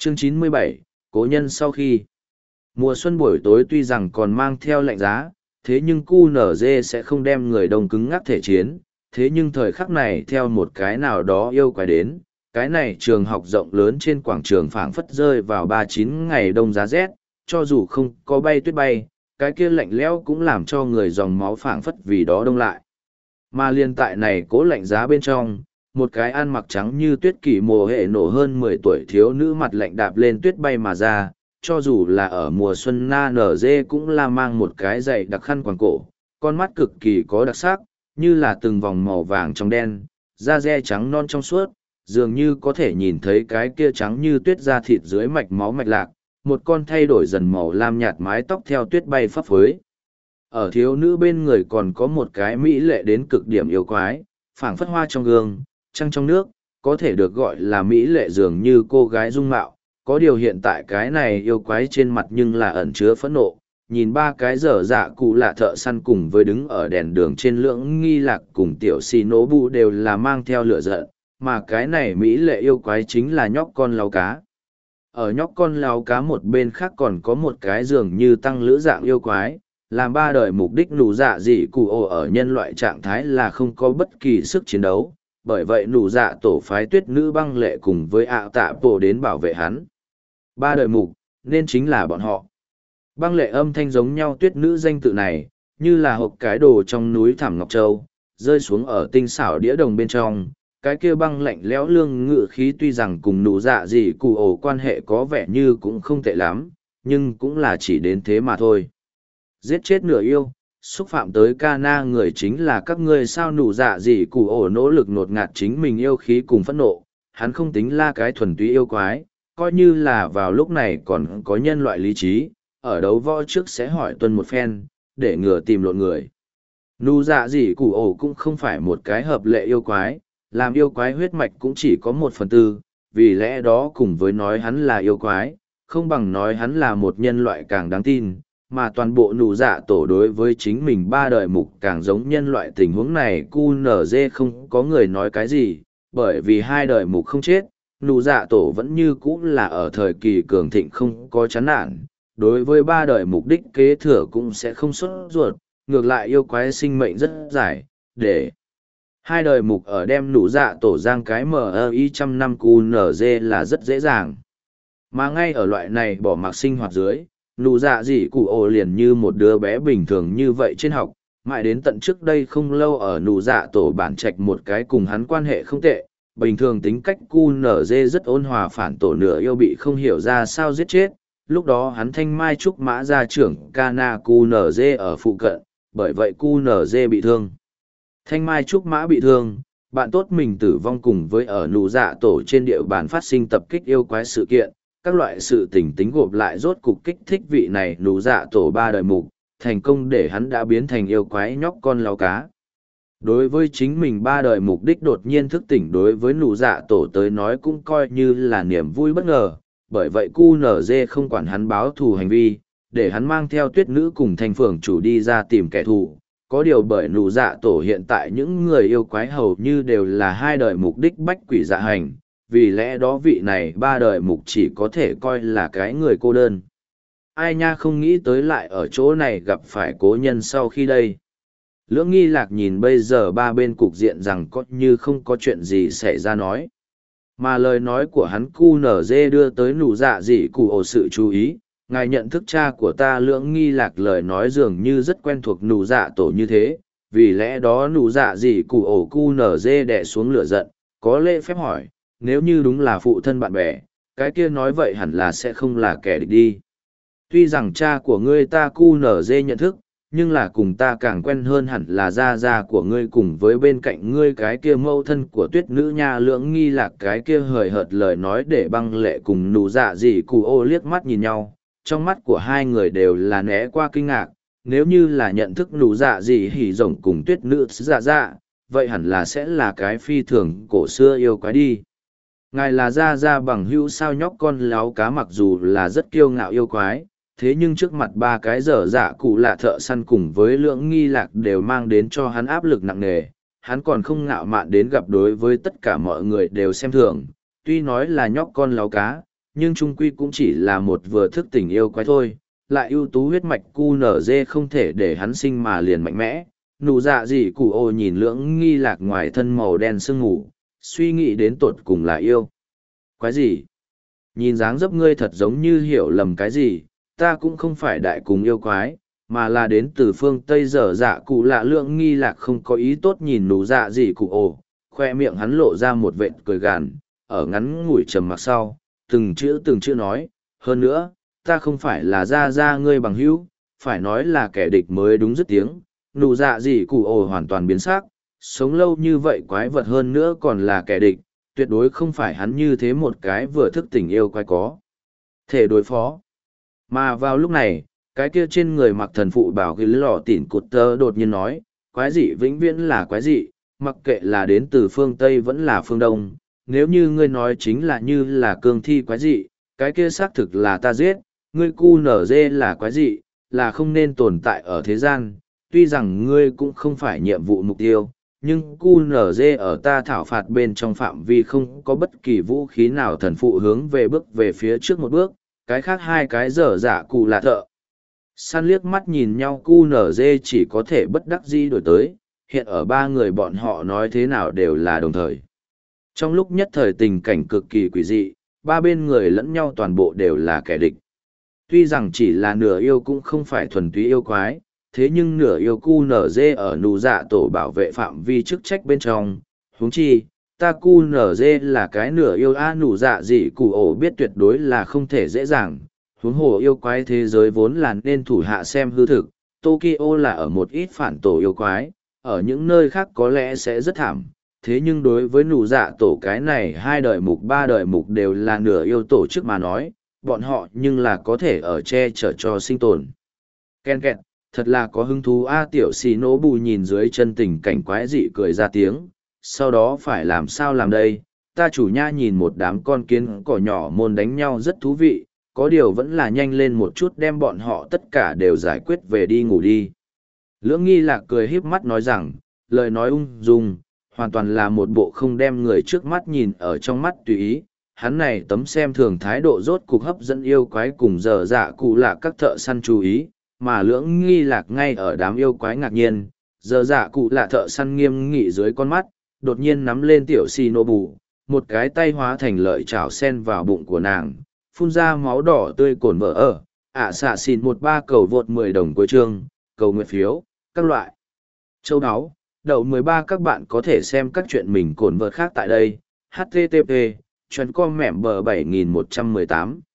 Chương 97, Cố nhân sau khi. Mùa xuân buổi tối tuy rằng còn mang theo lạnh giá, thế nhưng QNZ sẽ không đem người đông cứng ngắc thể chiến. Thế nhưng thời khắc này theo một cái nào đó yêu quái đến, cái này trường học rộng lớn trên quảng trường phảng phất rơi vào 39 ngày đông giá rét, cho dù không có bay tuyết bay, cái kia lạnh lẽo cũng làm cho người dòng máu phảng phất vì đó đông lại. Mà liên tại này cố lạnh giá bên trong, một cái ăn mặc trắng như tuyết kỷ mùa hệ nổ hơn 10 tuổi thiếu nữ mặt lạnh đạp lên tuyết bay mà ra, cho dù là ở mùa xuân na nở dê cũng là mang một cái giày đặc khăn quàng cổ, con mắt cực kỳ có đặc sắc, như là từng vòng màu vàng trong đen, da dê trắng non trong suốt, dường như có thể nhìn thấy cái kia trắng như tuyết da thịt dưới mạch máu mạch lạc, một con thay đổi dần màu lam nhạt mái tóc theo tuyết bay phấp phới. Ở thiếu nữ bên người còn có một cái mỹ lệ đến cực điểm yêu quái, phảng phất hoa trong gương, trăng trong nước, có thể được gọi là mỹ lệ dường như cô gái dung mạo. Có điều hiện tại cái này yêu quái trên mặt nhưng là ẩn chứa phẫn nộ, nhìn ba cái dở dạ cụ lạ thợ săn cùng với đứng ở đèn đường trên lưỡng nghi lạc cùng tiểu xì nổ bụ đều là mang theo lửa giận, mà cái này mỹ lệ yêu quái chính là nhóc con lao cá. Ở nhóc con lao cá một bên khác còn có một cái dường như tăng lữ dạng yêu quái, làm ba đời mục đích nụ dạ dị cụ ồ ở nhân loại trạng thái là không có bất kỳ sức chiến đấu, bởi vậy nụ dạ tổ phái tuyết nữ băng lệ cùng với ạ tạ bộ đến bảo vệ hắn. Ba đời mục, nên chính là bọn họ. Băng lệ âm thanh giống nhau tuyết nữ danh tự này, như là hộp cái đồ trong núi Thảm Ngọc Châu, rơi xuống ở tinh xảo đĩa đồng bên trong. Cái kia băng lạnh lẽo lương ngự khí tuy rằng cùng nụ dạ gì cụ ổ quan hệ có vẻ như cũng không tệ lắm, nhưng cũng là chỉ đến thế mà thôi. Giết chết nửa yêu, xúc phạm tới ca na người chính là các ngươi sao nụ dạ gì cụ ổ nỗ lực nột ngạt chính mình yêu khí cùng phẫn nộ, hắn không tính là cái thuần túy yêu quái, coi như là vào lúc này còn có nhân loại lý trí, ở đấu võ trước sẽ hỏi tuân một phen, để ngừa tìm lộn người. Nụ dạ gì cụ ổ cũng không phải một cái hợp lệ yêu quái, làm yêu quái huyết mạch cũng chỉ có 1/4, vì lẽ đó cùng với nói hắn là yêu quái, không bằng nói hắn là một nhân loại càng đáng tin, mà toàn bộ nụ dạ tổ đối với chính mình ba đời mục càng giống nhân loại tình huống này QNZ không có người nói cái gì, bởi vì hai đời mục không chết, nụ dạ tổ vẫn như cũ là ở thời kỳ cường thịnh không có chán nản, đối với ba đời mục đích kế thừa cũng sẽ không sốt ruột, ngược lại yêu quái sinh mệnh rất dài, để hai đời mục ở đem nụ dạ tổ giang cái MI 100 năm QNZ là rất dễ dàng. Mà ngay ở loại này bỏ mặc sinh hoạt dưới, nụ dạ dị cụ ổ liền như một đứa bé bình thường như vậy trên học, mãi đến tận trước đây không lâu ở nụ dạ tổ bản trạch một cái cùng hắn quan hệ không tệ, bình thường tính cách QNZ rất ôn hòa phản tổ nửa yêu bị không hiểu ra sao giết chết, lúc đó hắn thanh mai trúc mã gia trưởng Kana QNZ ở phụ cận, bởi vậy QNZ bị thương. Thanh mai trúc mã bị thương, bạn tốt mình tử vong cùng với ở nụ dạ tổ trên địa bàn phát sinh tập kích yêu quái sự kiện, các loại sự tình tính gộp lại rốt cục kích thích vị này nụ dạ tổ ba đời mục, thành công để hắn đã biến thành yêu quái nhóc con lao cá. Đối với chính mình ba đời mục đích đột nhiên thức tỉnh đối với nụ dạ tổ tới nói cũng coi như là niềm vui bất ngờ, bởi vậy QNZ không quản hắn báo thù hành vi, để hắn mang theo tuyết nữ cùng thành phường chủ đi ra tìm kẻ thù. Có điều bởi nụ dạ tổ hiện tại những người yêu quái hầu như đều là hai đời mục đích bách quỷ dạ hành, vì lẽ đó vị này ba đời mục chỉ có thể coi là cái người cô đơn. Ai nha không nghĩ tới lại ở chỗ này gặp phải cố nhân sau khi đây. Lưỡng nghi lạc nhìn bây giờ ba bên cục diện rằng có như không có chuyện gì xảy ra nói. Mà lời nói của hắn QNZ đưa tới nụ dạ dị cụ ổ sự chú ý, ngài nhận thức cha của ta lưỡng nghi lạc lời nói dường như rất quen thuộc nụ dạ tổ như thế, vì lẽ đó nụ dạ dị cụ ổ QNZ đè xuống lửa giận, có lễ phép hỏi, nếu như đúng là phụ thân bạn bè, cái kia nói vậy hẳn là sẽ không là kẻ địch đi. Tuy rằng cha của ngươi ta QNZ nhận thức, nhưng là cùng ta càng quen hơn hẳn là gia gia của ngươi cùng với bên cạnh ngươi cái kia mâu thân của tuyết nữ nha lưỡng nghi lạc cái kia hời hợt lời nói để băng lệ cùng nụ dạ dị cụ ô liếc mắt nhìn nhau, trong mắt của hai người đều là né qua kinh ngạc, nếu như là nhận thức nụ dạ dị hỉ rồng cùng tuyết nữ dạ dạ, vậy hẳn là sẽ là cái phi thường cổ xưa yêu quái đi. Ngài là gia gia bằng hữu sao nhóc con láo cá mặc dù là rất kiêu ngạo yêu quái, thế nhưng trước mặt ba cái dở dạ cụ lạ thợ săn cùng với lưỡng nghi lạc đều mang đến cho hắn áp lực nặng nề, hắn còn không ngạo mạn đến gặp đối với tất cả mọi người đều xem thường, tuy nói là nhóc con láo cá, nhưng trung quy cũng chỉ là một vừa thức tình yêu quái thôi, lại ưu tú huyết mạch QNZ không thể để hắn sinh mà liền mạnh mẽ. Nụ dạ gì cụ ô nhìn lưỡng nghi lạc ngoài thân màu đen sương ngủ, suy nghĩ đến tột cùng là yêu. Quái gì? Nhìn dáng dấp ngươi thật giống như hiểu lầm cái gì, ta cũng không phải đại cùng yêu quái, mà là đến từ phương Tây dở dạ cụ lạ. Lưỡng nghi lạc không có ý tốt nhìn nụ dạ gì cụ ô, khoe miệng hắn lộ ra một vệt cười gàn, ở ngắn ngủi trầm mặc sau, từng chữ nói, hơn nữa, ta không phải là ra ngươi bằng hữu, phải nói là kẻ địch mới đúng dứt tiếng. Nụ dạ gì cụ ồ hoàn toàn biến sắc, sống lâu như vậy quái vật hơn nữa còn là kẻ địch, tuyệt đối không phải hắn như thế một cái vừa thức tình yêu quái có thể đối phó. Mà vào lúc này, cái kia trên người mặc thần phụ bảo ghi lọ tỉn cụt tơ đột nhiên nói, quái dị vĩnh viễn là quái dị, mặc kệ là đến từ phương Tây vẫn là phương Đông, nếu như ngươi nói chính là như là cương thi quái dị, cái kia xác thực là ta giết, ngươi cu nở dê là quái dị, là không nên tồn tại ở thế gian, tuy rằng ngươi cũng không phải nhiệm vụ mục tiêu, nhưng cu nở dê ở ta thảo phạt bên trong phạm vi không có bất kỳ vũ khí nào thần phụ hướng về bước về phía trước một bước, cái khác hai cái dở dạ cụ là thợ. Săn liếc mắt nhìn nhau, cu nở dê chỉ có thể bất đắc dĩ đổi tới, hiện ở ba người bọn họ nói thế nào đều là đồng thời. Trong lúc nhất thời tình cảnh cực kỳ quỷ dị, ba bên người lẫn nhau toàn bộ đều là kẻ địch. Tuy rằng chỉ là nửa yêu cũng không phải thuần túy yêu quái, thế nhưng nửa yêu cu nở dê ở nụ dạ tổ bảo vệ phạm vi chức trách bên trong, huống chi, ta cu nở dê là cái nửa yêu nụ dạ gì cụ ổ biết tuyệt đối là không thể dễ dàng, huống hồ yêu quái thế giới vốn là nên thủ hạ xem hư thực, Tokyo là ở một ít phản tổ yêu quái, ở những nơi khác có lẽ sẽ rất thảm. Thế nhưng đối với nụ dạ tổ cái này hai đời mục ba đời mục đều là nửa yêu tổ chức mà nói, bọn họ nhưng là có thể ở che chở cho sinh tồn. Ken kẹt, thật là có hứng thú tiểu xì nổ bù nhìn dưới chân tình cảnh quái dị cười ra tiếng, sau đó phải làm sao làm đây, ta chủ nha nhìn một đám con kiến cỏ nhỏ môn đánh nhau rất thú vị, có điều vẫn là nhanh lên một chút đem bọn họ tất cả đều giải quyết về đi ngủ đi. Lưỡng nghi lạc cười híp mắt nói rằng, lời nói ung dung, hoàn toàn là một bộ không đem người trước mắt nhìn ở trong mắt tùy ý. Hắn này tấm xem thường thái độ rốt cục hấp dẫn yêu quái cùng dở dạ cụ lạ các thợ săn chú ý, mà lưỡng nghi lạc ngay ở đám yêu quái ngạc nhiên, dở dạ cụ lạ thợ săn nghiêm nghị dưới con mắt, đột nhiên nắm lên tiểu xì nô bù, một cái tay hóa thành lợi chảo sen vào bụng của nàng, phun ra máu đỏ tươi cồn vỡ ở, xạ xìn 13 cầu vượt 10 đồng cuối chương, cầu nguyện phiếu, các loại. Châu áo, đậu 13 các bạn có thể xem các chuyện mình cồn vợt khác tại đây, http, chuyên com mẻm bờ 7118.